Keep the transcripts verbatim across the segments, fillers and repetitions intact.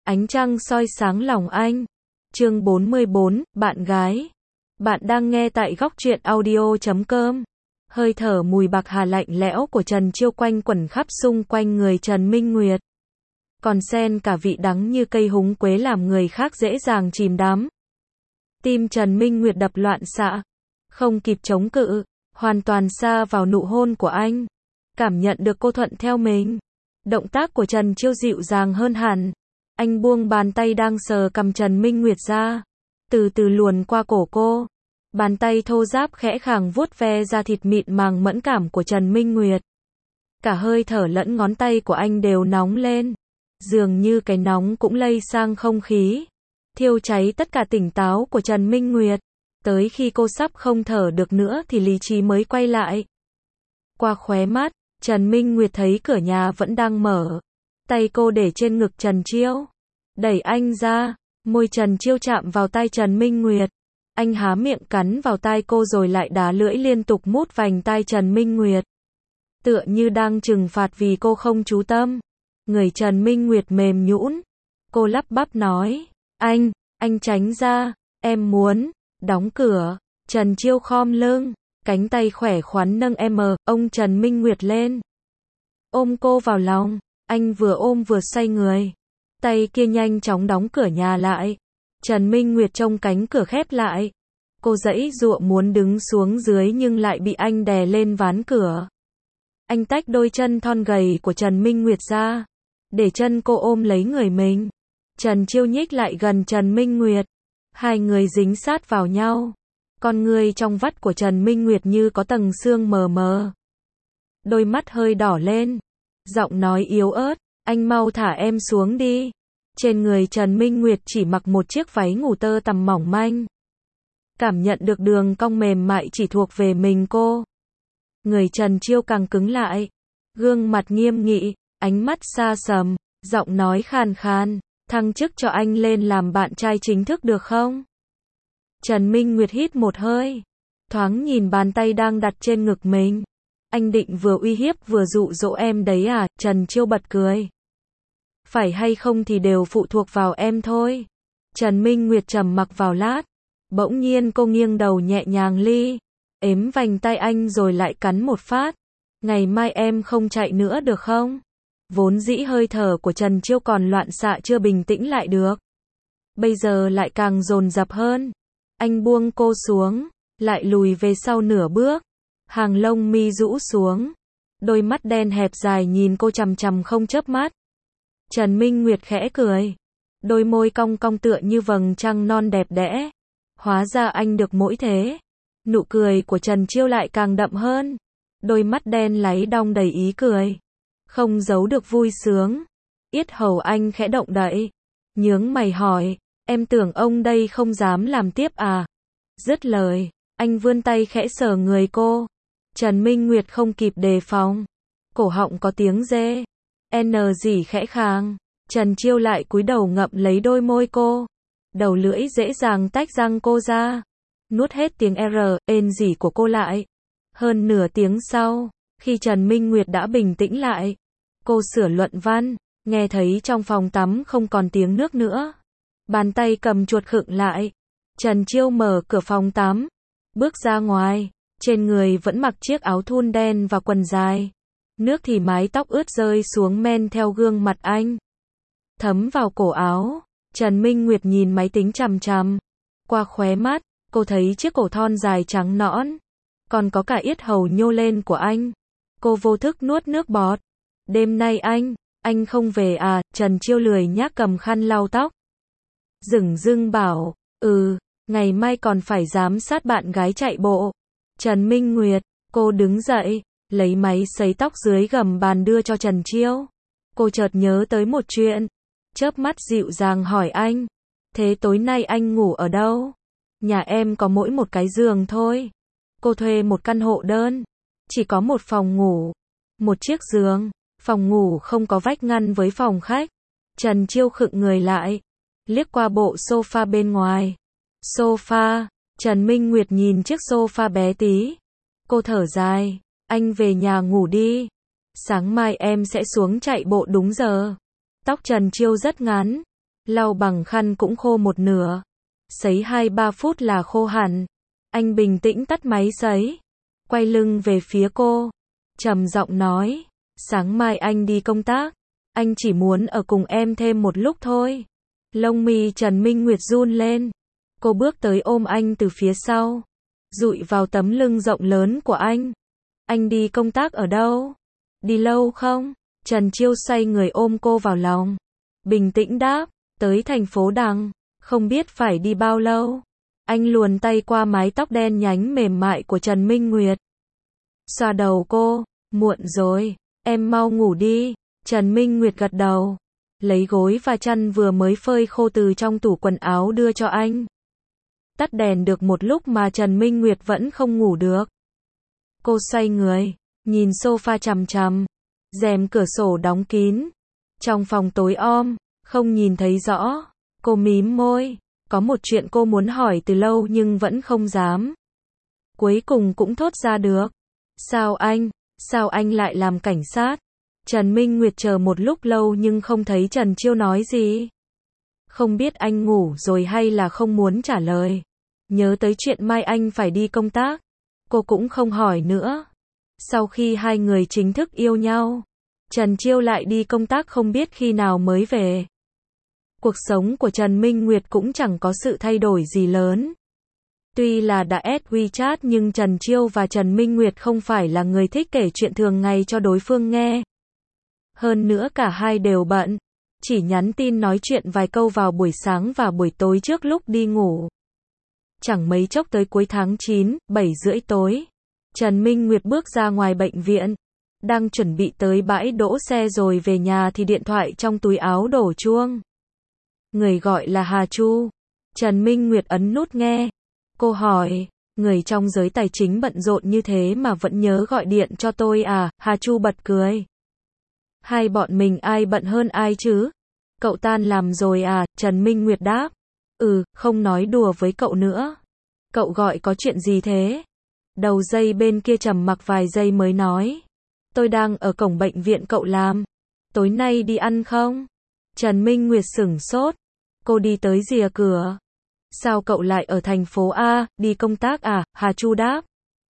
Ánh trăng soi sáng lòng anh. Chương bốn mươi bốn, bạn gái. Bạn đang nghe tại góc truyện audio chấm com. Hơi thở mùi bạc hà lạnh lẽo của Trần Chiêu quanh quẩn khắp xung quanh người Trần Minh Nguyệt. Còn xen cả vị đắng như cây húng quế làm người khác dễ dàng chìm đắm. Tim Trần Minh Nguyệt đập loạn xạ. Không kịp chống cự, hoàn toàn sa vào nụ hôn của anh. Cảm nhận được cô thuận theo mình. Động tác của Trần Chiêu dịu dàng hơn hẳn. Anh buông bàn tay đang sờ cằm Trần Minh Nguyệt ra. Từ từ luồn qua cổ cô. Bàn tay thô ráp khẽ khàng vuốt ve da thịt mịn màng mẫn cảm của Trần Minh Nguyệt. Cả hơi thở lẫn ngón tay của anh đều nóng lên. Dường như cái nóng cũng lây sang không khí. Thiêu cháy tất cả tỉnh táo của Trần Minh Nguyệt. Tới khi cô sắp không thở được nữa thì lý trí mới quay lại. Qua khóe mắt, Trần Minh Nguyệt thấy cửa nhà vẫn đang mở. Tay cô để trên ngực Trần Chiêu. Đẩy anh ra, môi Trần Chiêu chạm vào tai Trần Minh Nguyệt. Anh há miệng cắn vào tai cô rồi lại đá lưỡi liên tục mút vành tai Trần Minh Nguyệt. Tựa như đang trừng phạt vì cô không chú tâm. Người Trần Minh Nguyệt mềm nhũn. Cô lắp bắp nói, anh, anh tránh ra, em muốn, đóng cửa. Trần Chiêu khom lưng, cánh tay khỏe khoắn nâng em ông Trần Minh Nguyệt lên. Ôm cô vào lòng, anh vừa ôm vừa xoay người. Tay kia nhanh chóng đóng cửa nhà lại. Trần Minh Nguyệt trông cánh cửa khép lại. Cô giãy giụa muốn đứng xuống dưới nhưng lại bị anh đè lên ván cửa. Anh tách đôi chân thon gầy của Trần Minh Nguyệt ra. Để chân cô ôm lấy người mình. Trần Chiêu nhích lại gần Trần Minh Nguyệt. Hai người dính sát vào nhau. Con người trong vắt của Trần Minh Nguyệt như có tầng sương mờ mờ. Đôi mắt hơi đỏ lên. Giọng nói yếu ớt, anh mau thả em xuống đi. Trên người Trần Minh Nguyệt chỉ mặc một chiếc váy ngủ tơ tằm mỏng manh. Cảm nhận được đường cong mềm mại chỉ thuộc về mình cô. Người Trần Chiêu càng cứng lại. Gương mặt nghiêm nghị, ánh mắt xa sầm, giọng nói khàn khàn. Thăng chức cho anh lên làm bạn trai chính thức được không? Trần Minh Nguyệt hít một hơi. Thoáng nhìn bàn tay đang đặt trên ngực mình. Anh định vừa uy hiếp vừa dụ dỗ em đấy à? Trần Chiêu bật cười. Phải hay không thì đều phụ thuộc vào em thôi. Trần Minh Nguyệt trầm mặc vào lát. Bỗng nhiên cô nghiêng đầu nhẹ nhàng li. Ếm vành tay anh rồi lại cắn một phát. Ngày mai em không chạy nữa được không? Vốn dĩ hơi thở của Trần Chiêu còn loạn xạ chưa bình tĩnh lại được. Bây giờ lại càng dồn dập hơn. Anh buông cô xuống. Lại lùi về sau nửa bước. Hàng lông mi rũ xuống. Đôi mắt đen hẹp dài nhìn cô chằm chằm không chớp mắt. Trần Minh Nguyệt khẽ cười. Đôi môi cong cong tựa như vầng trăng non đẹp đẽ. Hóa ra anh được mỗi thế. Nụ cười của Trần Chiêu lại càng đậm hơn. Đôi mắt đen láy đong đầy ý cười. Không giấu được vui sướng. Yết hầu anh khẽ động đậy. Nhướng mày hỏi, em tưởng ông đây không dám làm tiếp à? Dứt lời, anh vươn tay khẽ sờ người cô. Trần Minh Nguyệt không kịp đề phòng. Cổ họng có tiếng rê. N gì khẽ khàng. Trần Chiêu lại cúi đầu ngậm lấy đôi môi cô. Đầu lưỡi dễ dàng tách răng cô ra. Nuốt hết tiếng R, ên gì của cô lại. Hơn nửa tiếng sau, khi Trần Minh Nguyệt đã bình tĩnh lại, cô sửa luận văn, nghe thấy trong phòng tắm không còn tiếng nước nữa. Bàn tay cầm chuột khựng lại. Trần Chiêu mở cửa phòng tắm, bước ra ngoài, trên người vẫn mặc chiếc áo thun đen và quần dài. Nước thì mái tóc ướt rơi xuống men theo gương mặt anh. Thấm vào cổ áo. Trần Minh Nguyệt nhìn máy tính chằm chằm. Qua khóe mắt, cô thấy chiếc cổ thon dài trắng nõn. Còn có cả yết hầu nhô lên của anh. Cô vô thức nuốt nước bọt. Đêm nay anh, anh không về à? Trần Chiêu lười nhác cầm khăn lau tóc. Dửng dưng bảo, ừ, ngày mai còn phải giám sát bạn gái chạy bộ. Trần Minh Nguyệt, cô đứng dậy, lấy máy sấy tóc dưới gầm bàn đưa cho Trần Chiêu. Cô chợt nhớ tới một chuyện. Chớp mắt dịu dàng hỏi anh. Thế tối nay anh ngủ ở đâu? Nhà em có mỗi một cái giường thôi. Cô thuê một căn hộ đơn. Chỉ có một phòng ngủ. Một chiếc giường. Phòng ngủ không có vách ngăn với phòng khách. Trần Chiêu khựng người lại. Liếc qua bộ sofa bên ngoài. Sofa. Trần Minh Nguyệt nhìn chiếc sofa bé tí. Cô thở dài. Anh về nhà ngủ đi. Sáng mai em sẽ xuống chạy bộ đúng giờ. Tóc Trần Chiêu rất ngắn. lau bằng khăn cũng khô một nửa. Sấy hai ba phút là khô hẳn. Anh bình tĩnh tắt máy sấy, quay lưng về phía cô, trầm giọng nói, sáng mai anh đi công tác, anh chỉ muốn ở cùng em thêm một lúc thôi. Lông mi Trần Minh Nguyệt run lên, cô bước tới ôm anh từ phía sau, dụi vào tấm lưng rộng lớn của anh. Anh đi công tác ở đâu? Đi lâu không? Trần Chiêu xoay người ôm cô vào lòng, bình tĩnh đáp, tới thành phố Đằng, không biết phải đi bao lâu. Anh luồn tay qua mái tóc đen nhánh mềm mại của Trần Minh Nguyệt, xoa đầu cô, muộn rồi, em mau ngủ đi. Trần Minh Nguyệt gật đầu, lấy gối và chăn vừa mới phơi khô từ trong tủ quần áo đưa cho anh. Tắt đèn được một lúc mà Trần Minh Nguyệt vẫn không ngủ được. Cô xoay người, nhìn sofa chằm chằm, rèm cửa sổ đóng kín. Trong phòng tối om, không nhìn thấy rõ. Cô mím môi, có một chuyện cô muốn hỏi từ lâu nhưng vẫn không dám. Cuối cùng cũng thốt ra được. Sao anh, sao anh lại làm cảnh sát? Trần Minh Nguyệt chờ một lúc lâu nhưng không thấy Trần Chiêu nói gì. Không biết anh ngủ rồi hay là không muốn trả lời. Nhớ tới chuyện mai anh phải đi công tác, cô cũng không hỏi nữa. Sau khi hai người chính thức yêu nhau, Trần Chiêu lại đi công tác không biết khi nào mới về. Cuộc sống của Trần Minh Nguyệt cũng chẳng có sự thay đổi gì lớn. Tuy là đã add WeChat nhưng Trần Chiêu và Trần Minh Nguyệt không phải là người thích kể chuyện thường ngày cho đối phương nghe. Hơn nữa cả hai đều bận, chỉ nhắn tin nói chuyện vài câu vào buổi sáng và buổi tối trước lúc đi ngủ. Chẳng mấy chốc tới cuối tháng chín, bảy rưỡi tối, Trần Minh Nguyệt bước ra ngoài bệnh viện, đang chuẩn bị tới bãi đỗ xe rồi về nhà thì điện thoại trong túi áo đổ chuông. Người gọi là Hà Chu. Trần Minh Nguyệt ấn nút nghe. Cô hỏi, người trong giới tài chính bận rộn như thế mà vẫn nhớ gọi điện cho tôi à? Hà Chu bật cười. Hai bọn mình ai bận hơn ai chứ? Cậu tan làm rồi à? Trần Minh Nguyệt đáp. Ừ, không nói đùa với cậu nữa. Cậu gọi có chuyện gì thế? Đầu dây bên kia trầm mặc vài giây mới nói. Tôi đang ở cổng bệnh viện cậu làm. Tối nay đi ăn không? Trần Minh Nguyệt sửng sốt. Cô đi tới rìa cửa. Sao cậu lại ở thành phố A, đi công tác à? Hà Chu đáp.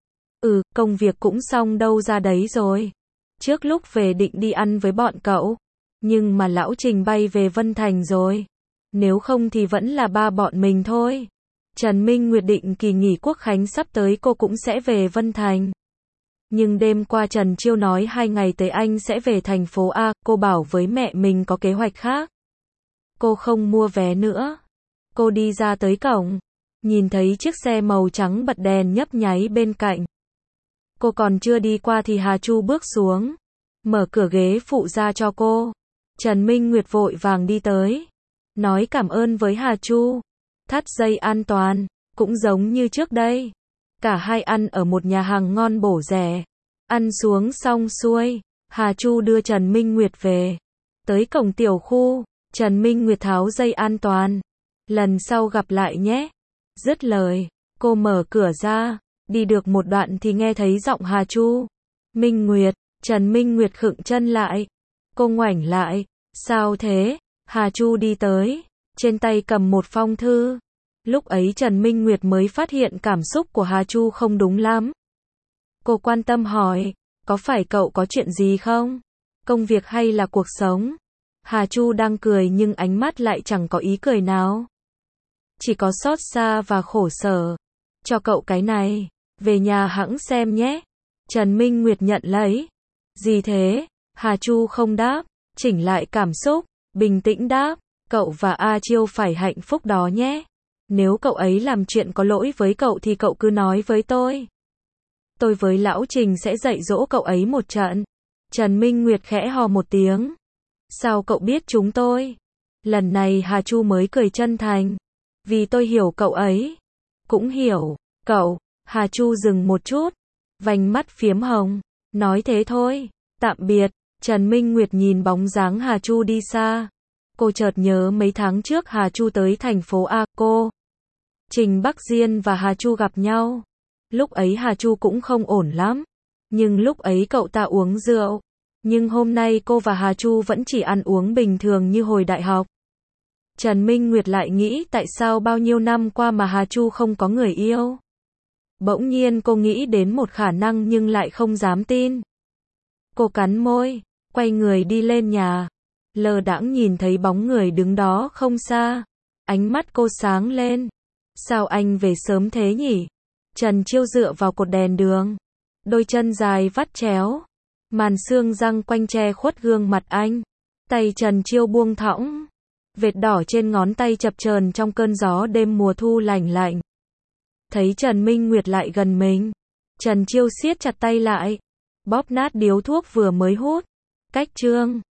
Ừ, công việc cũng xong đâu ra đấy rồi. Trước lúc về định đi ăn với bọn cậu. Nhưng mà lão Trình bay về Vân Thành rồi. Nếu không thì vẫn là ba bọn mình thôi. Trần Minh Nguyệt định kỳ nghỉ quốc khánh sắp tới cô cũng sẽ về Vân Thành. Nhưng đêm qua Trần Chiêu nói hai ngày tới anh sẽ về thành phố A, cô bảo với mẹ mình có kế hoạch khác. Cô không mua vé nữa. Cô đi ra tới cổng, nhìn thấy chiếc xe màu trắng bật đèn nhấp nháy bên cạnh. Cô còn chưa đi qua thì Hà Chu bước xuống, mở cửa ghế phụ ra cho cô. Trần Minh Nguyệt vội vàng đi tới, nói cảm ơn với Hà Chu. Thắt dây an toàn, cũng giống như trước đây. Cả hai ăn ở một nhà hàng ngon bổ rẻ. Ăn xuống xong xuôi, Hà Chu đưa Trần Minh Nguyệt về. Tới cổng tiểu khu, Trần Minh Nguyệt tháo dây an toàn. Lần sau gặp lại nhé. Dứt lời, cô mở cửa ra. Đi được một đoạn thì nghe thấy giọng Hà Chu. Minh Nguyệt, Trần Minh Nguyệt khựng chân lại. Cô ngoảnh lại. Sao thế? Hà Chu đi tới, trên tay cầm một phong thư. Lúc ấy Trần Minh Nguyệt mới phát hiện cảm xúc của Hà Chu không đúng lắm. Cô quan tâm hỏi, có phải cậu có chuyện gì không? Công việc hay là cuộc sống? Hà Chu đang cười nhưng ánh mắt lại chẳng có ý cười nào. Chỉ có xót xa và khổ sở. Cho cậu cái này, về nhà hẵng xem nhé. Trần Minh Nguyệt nhận lấy. Gì thế? Hà Chu không đáp, chỉnh lại cảm xúc, bình tĩnh đáp, cậu và A Chiêu phải hạnh phúc đó nhé. Nếu cậu ấy làm chuyện có lỗi với cậu thì cậu cứ nói với tôi. Tôi với Lão Trình sẽ dạy dỗ cậu ấy một trận. Trần Minh Nguyệt khẽ hò một tiếng. Sao cậu biết chúng tôi? Lần này Hà Chu mới cười chân thành. Vì tôi hiểu cậu ấy. Cũng hiểu, cậu. Hà Chu dừng một chút. Vành mắt phiếm hồng. Nói thế thôi. Tạm biệt. Trần Minh Nguyệt nhìn bóng dáng Hà Chu đi xa. Cô chợt nhớ mấy tháng trước Hà Chu tới thành phố A, cô. Trình Bắc Diên và Hà Chu gặp nhau. Lúc ấy Hà Chu cũng không ổn lắm. Nhưng lúc ấy cậu ta uống rượu. Nhưng hôm nay cô và Hà Chu vẫn chỉ ăn uống bình thường như hồi đại học. Trần Minh Nguyệt lại nghĩ tại sao bao nhiêu năm qua mà Hà Chu không có người yêu. Bỗng nhiên cô nghĩ đến một khả năng nhưng lại không dám tin. Cô cắn môi, quay người đi lên nhà. Lơ đãng nhìn thấy bóng người đứng đó không xa. Ánh mắt cô sáng lên. Sao anh về sớm thế nhỉ? Trần Chiêu dựa vào cột đèn đường. Đôi chân dài vắt chéo. Màn xương răng quanh che khuất gương mặt anh. Tay Trần Chiêu buông thõng. Vệt đỏ trên ngón tay chập chờn trong cơn gió đêm mùa thu lạnh lạnh. Thấy Trần Minh Nguyệt lại gần mình. Trần Chiêu siết chặt tay lại. Bóp nát điếu thuốc vừa mới hút. Cách chương